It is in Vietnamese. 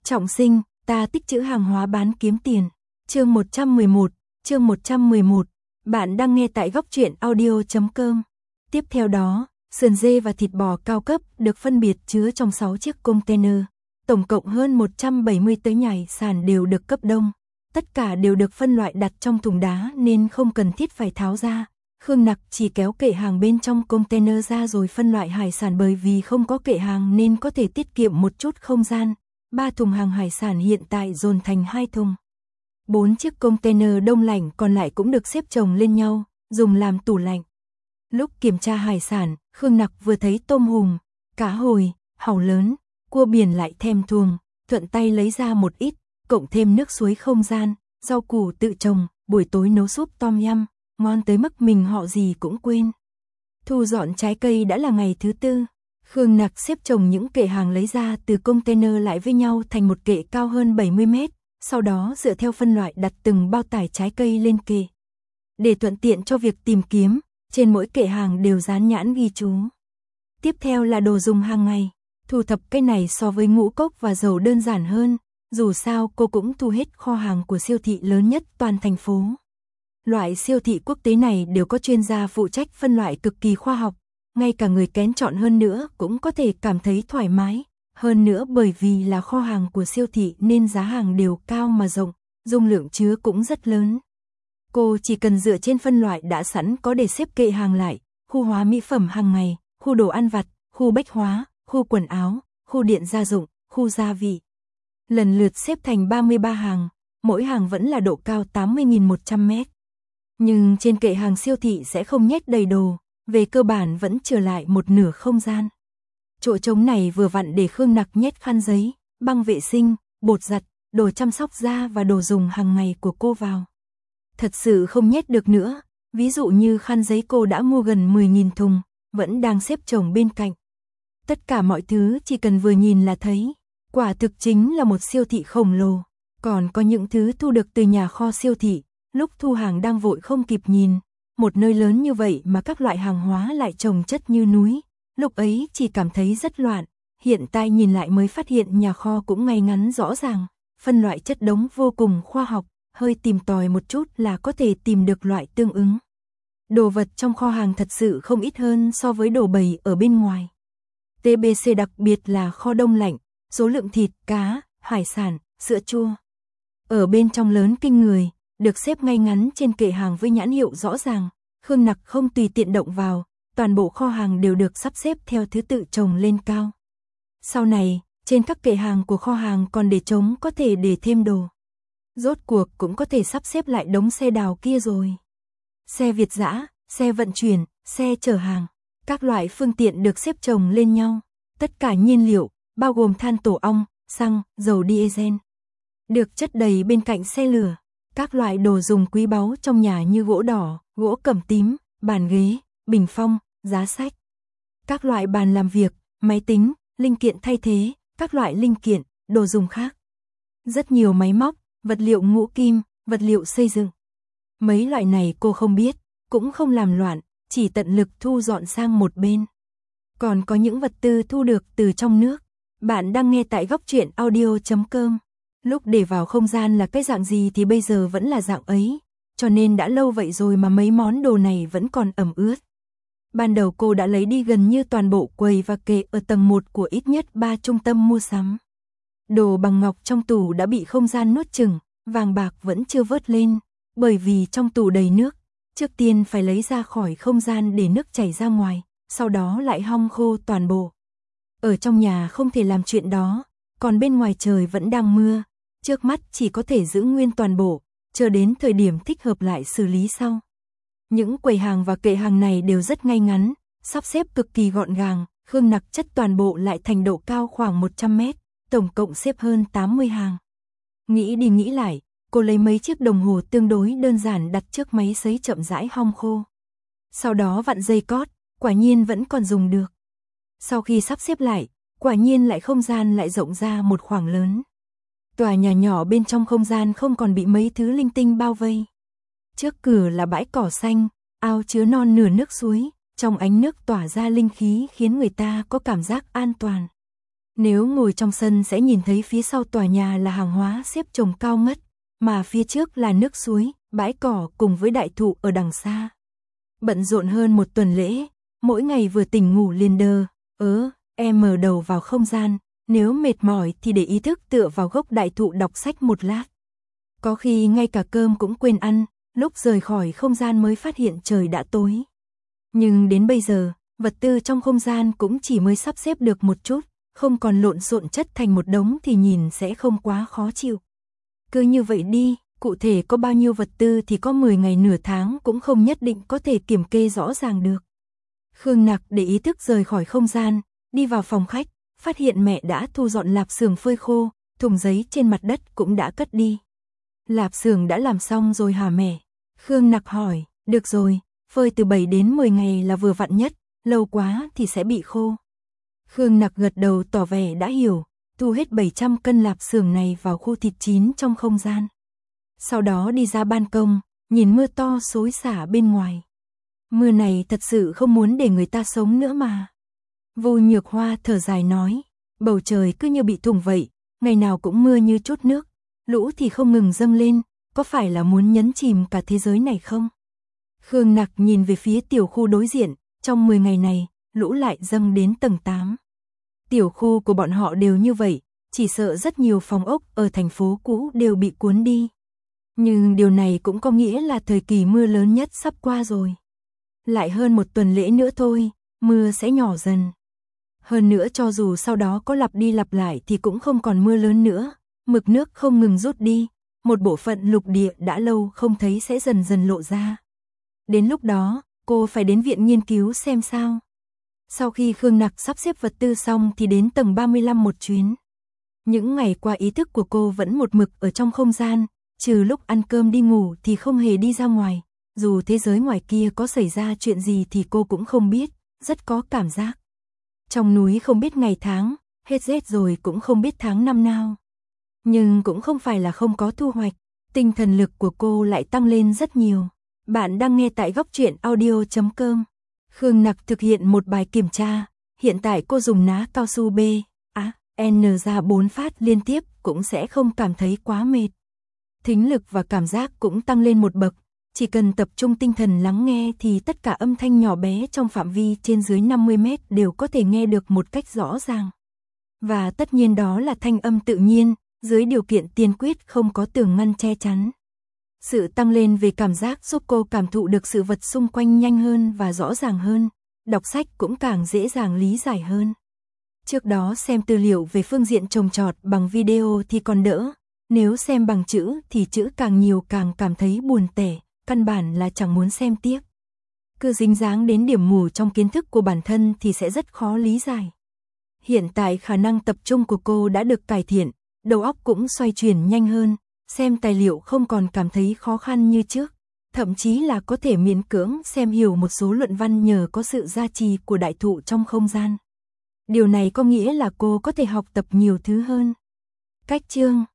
Trọng sinh, ta tích trữ hàng hóa bán kiếm tiền. Chương 111, bạn đang nghe tại góc truyện audio.com. Tiếp theo đó, sườn dê và thịt bò cao cấp được phân biệt chứa trong 6 chiếc container. Tổng cộng hơn 170 tới hải sản đều được cấp đông. Tất cả đều được phân loại đặt trong thùng đá nên không cần thiết phải tháo ra. Khương Nặc chỉ kéo kệ hàng bên trong container ra rồi phân loại hải sản, bởi vì không có kệ hàng nên có thể tiết kiệm một chút không gian. 3 thùng hàng hải sản hiện tại dồn thành 2 thùng. 4 chiếc container đông lạnh còn lại cũng được xếp chồng lên nhau, dùng làm tủ lạnh. Lúc kiểm tra hải sản, Khương Nặc vừa thấy tôm hùm, cá hồi, hàu lớn, cua biển lại thèm thuồng, thuận tay lấy ra một ít, cộng thêm nước suối không gian, rau củ tự trồng, buổi tối nấu súp tom yum, ngon tới mức mình họ gì cũng quên. Thu dọn trái cây đã là ngày thứ 4. Khương Nặc xếp chồng những kệ hàng lấy ra từ container lại với nhau thành một kệ cao hơn 70 mét, sau đó dựa theo phân loại đặt từng bao tải trái cây lên kệ. Để thuận tiện cho việc tìm kiếm, trên mỗi kệ hàng đều dán nhãn ghi chú. Tiếp theo là đồ dùng hàng ngày. Thu thập cái này so với ngũ cốc và dầu đơn giản hơn, dù sao cô cũng thu hết kho hàng của siêu thị lớn nhất toàn thành phố. Loại siêu thị quốc tế này đều có chuyên gia phụ trách phân loại cực kỳ khoa học, ngay cả người kén chọn hơn nữa cũng có thể cảm thấy thoải mái. Hơn nữa bởi vì là kho hàng của siêu thị nên giá hàng đều cao mà rộng, dung lượng chứa cũng rất lớn. Cô chỉ cần dựa trên phân loại đã sẵn có để xếp kệ hàng lại, khu hóa mỹ phẩm hàng ngày, khu đồ ăn vặt, khu bách hóa, khu quần áo, khu điện gia dụng, khu gia vị. Lần lượt xếp thành 33 hàng, mỗi hàng vẫn là độ cao 80.100 mét. Nhưng trên kệ hàng siêu thị sẽ không nhét đầy đồ, về cơ bản vẫn trở lại một nửa không gian. Chỗ trống này vừa vặn để Khương Nặc nhét khăn giấy, băng vệ sinh, bột giặt, đồ chăm sóc da và đồ dùng hàng ngày của cô vào. Thật sự không nhét được nữa, ví dụ như khăn giấy cô đã mua gần 10.000 thùng, vẫn đang xếp chồng bên cạnh. Tất cả mọi thứ chỉ cần vừa nhìn là thấy, quả thực chính là một siêu thị khổng lồ. Còn có những thứ thu được từ nhà kho siêu thị, lúc thu hàng đang vội không kịp nhìn. Một nơi lớn như vậy mà các loại hàng hóa lại chồng chất như núi. Lúc ấy chỉ cảm thấy rất loạn, hiện tại nhìn lại mới phát hiện nhà kho cũng ngay ngắn rõ ràng, phân loại chất đống vô cùng khoa học, hơi tìm tòi một chút là có thể tìm được loại tương ứng. Đồ vật trong kho hàng thật sự không ít hơn so với đồ bày ở bên ngoài. TBC đặc biệt là kho đông lạnh, số lượng thịt, cá, hải sản, sữa chua. Ở bên trong lớn kinh người, được xếp ngay ngắn trên kệ hàng với nhãn hiệu rõ ràng, Khương Nặc không tùy tiện động vào. Toàn bộ kho hàng đều được sắp xếp theo thứ tự chồng lên cao. Sau này, trên các kệ hàng của kho hàng còn để trống có thể để thêm đồ. Rốt cuộc cũng có thể sắp xếp lại đống xe đào kia rồi. Xe Việt dã, xe vận chuyển, xe chở hàng, các loại phương tiện được xếp chồng lên nhau. Tất cả nhiên liệu, bao gồm than tổ ong, xăng, dầu diesel, được chất đầy bên cạnh xe lửa. Các loại đồ dùng quý báu trong nhà như gỗ đỏ, gỗ cẩm tím, bàn ghế, bình phong, giá sách. Các loại bàn làm việc, máy tính, linh kiện thay thế, các loại linh kiện, đồ dùng khác. Rất nhiều máy móc, vật liệu ngũ kim, vật liệu xây dựng. Mấy loại này cô không biết, cũng không làm loạn, chỉ tận lực thu dọn sang một bên. Còn có những vật tư thu được từ trong nước. Bạn đang nghe tại góc truyện audio.com. Lúc để vào không gian là cái dạng gì thì bây giờ vẫn là dạng ấy, cho nên đã lâu vậy rồi mà mấy món đồ này vẫn còn ẩm ướt. Ban đầu cô đã lấy đi gần như toàn bộ quầy và kệ ở tầng 1 của ít nhất 3 trung tâm mua sắm. Đồ bằng ngọc trong tủ đã bị không gian nuốt chửng, vàng bạc vẫn chưa vớt lên, bởi vì trong tủ đầy nước, trước tiên phải lấy ra khỏi không gian để nước chảy ra ngoài, sau đó lại hong khô toàn bộ. Ở trong nhà không thể làm chuyện đó, còn bên ngoài trời vẫn đang mưa, trước mắt chỉ có thể giữ nguyên toàn bộ, chờ đến thời điểm thích hợp lại xử lý sau. Những quầy hàng và kệ hàng này đều rất ngay ngắn, sắp xếp cực kỳ gọn gàng, Khương Nặc chất toàn bộ lại thành độ cao khoảng 100 mét, tổng cộng xếp hơn 80 hàng. Nghĩ đi nghĩ lại, cô lấy mấy chiếc đồng hồ tương đối đơn giản đặt trước máy sấy chậm rãi hong khô. Sau đó vặn dây cót, quả nhiên vẫn còn dùng được. Sau khi sắp xếp lại, quả nhiên lại không gian lại rộng ra một khoảng lớn. Tòa nhà nhỏ bên trong không gian không còn bị mấy thứ linh tinh bao vây. Trước cửa là bãi cỏ xanh, ao chứa non nửa nước suối, trong ánh nước tỏa ra linh khí khiến người ta có cảm giác an toàn. Nếu ngồi trong sân sẽ nhìn thấy phía sau tòa nhà là hàng hóa xếp chồng cao ngất, mà phía trước là nước suối, bãi cỏ cùng với đại thụ ở đằng xa. Bận rộn hơn một tuần lễ, mỗi ngày vừa tỉnh ngủ liền đờ, em mở đầu vào không gian, nếu mệt mỏi thì để ý thức tựa vào gốc đại thụ đọc sách một lát. Có khi ngay cả cơm cũng quên ăn, lúc rời khỏi không gian mới phát hiện trời đã tối. Nhưng đến bây giờ, vật tư trong không gian cũng chỉ mới sắp xếp được một chút, không còn lộn xộn chất thành một đống thì nhìn sẽ không quá khó chịu. Cứ như vậy đi, cụ thể có bao nhiêu vật tư thì có 10 ngày nửa tháng cũng không nhất định có thể kiểm kê rõ ràng được. Khương Nặc để ý thức rời khỏi không gian, đi vào phòng khách, phát hiện mẹ đã thu dọn lạp xưởng phơi khô, thùng giấy trên mặt đất cũng đã cất đi. Lạp xưởng đã làm xong rồi hả mẹ? Khương Nặc hỏi, được rồi, phơi từ 7 đến 10 ngày là vừa vặn nhất, lâu quá thì sẽ bị khô. Khương Nặc gật đầu tỏ vẻ đã hiểu, thu hết 700 cân lạp xưởng này vào khu thịt chín trong không gian. Sau đó đi ra ban công, nhìn mưa to xối xả bên ngoài. Mưa này thật sự không muốn để người ta sống nữa mà. Vô Nhược Hoa thở dài nói, bầu trời cứ như bị thủng vậy, ngày nào cũng mưa như chút nước, lũ thì không ngừng dâng lên, có phải là muốn nhấn chìm cả thế giới này không? Khương Nặc nhìn về phía tiểu khu đối diện, trong 10 ngày này, lũ lại dâng đến tầng 8. Tiểu khu của bọn họ đều như vậy, chỉ sợ rất nhiều phòng ốc ở thành phố cũ đều bị cuốn đi. Nhưng điều này cũng có nghĩa là thời kỳ mưa lớn nhất sắp qua rồi. Lại hơn một tuần lễ nữa thôi, mưa sẽ nhỏ dần. Hơn nữa cho dù sau đó có lặp đi lặp lại thì cũng không còn mưa lớn nữa, mực nước không ngừng rút đi, một bộ phận lục địa đã lâu không thấy sẽ dần dần lộ ra. Đến lúc đó, cô phải đến viện nghiên cứu xem sao. Sau khi Khương Nặc sắp xếp vật tư xong thì đến tầng 35 một chuyến. Những ngày qua ý thức của cô vẫn một mực ở trong không gian, trừ lúc ăn cơm đi ngủ thì không hề đi ra ngoài. Dù thế giới ngoài kia có xảy ra chuyện gì thì cô cũng không biết, rất có cảm giác. Trong núi không biết ngày tháng, hết rét rồi cũng không biết tháng năm nào. Nhưng cũng không phải là không có thu hoạch, tinh thần lực của cô lại tăng lên rất nhiều. Bạn đang nghe tại góc truyện audio.com. Khương Nặc thực hiện một bài kiểm tra, hiện tại cô dùng ná cao su B, N ra 4 phát liên tiếp cũng sẽ không cảm thấy quá mệt. Thính lực và cảm giác cũng tăng lên một bậc, chỉ cần tập trung tinh thần lắng nghe thì tất cả âm thanh nhỏ bé trong phạm vi trên dưới 50 mét đều có thể nghe được một cách rõ ràng. Và tất nhiên đó là thanh âm tự nhiên, dưới điều kiện tiên quyết không có tường ngăn che chắn. Sự tăng lên về cảm giác giúp cô cảm thụ được sự vật xung quanh nhanh hơn và rõ ràng hơn, đọc sách cũng càng dễ dàng lý giải hơn. Trước đó xem tư liệu về phương diện trồng trọt bằng video thì còn đỡ, nếu xem bằng chữ thì chữ càng nhiều càng cảm thấy buồn tẻ, căn bản là chẳng muốn xem tiếp. Cứ dính dáng đến điểm mù trong kiến thức của bản thân thì sẽ rất khó lý giải. Hiện tại khả năng tập trung của cô đã được cải thiện, đầu óc cũng xoay chuyển nhanh hơn, xem tài liệu không còn cảm thấy khó khăn như trước, thậm chí là có thể miễn cưỡng xem hiểu một số luận văn nhờ có sự gia trì của đại thụ trong không gian. Điều này có nghĩa là cô có thể học tập nhiều thứ hơn. Cách chương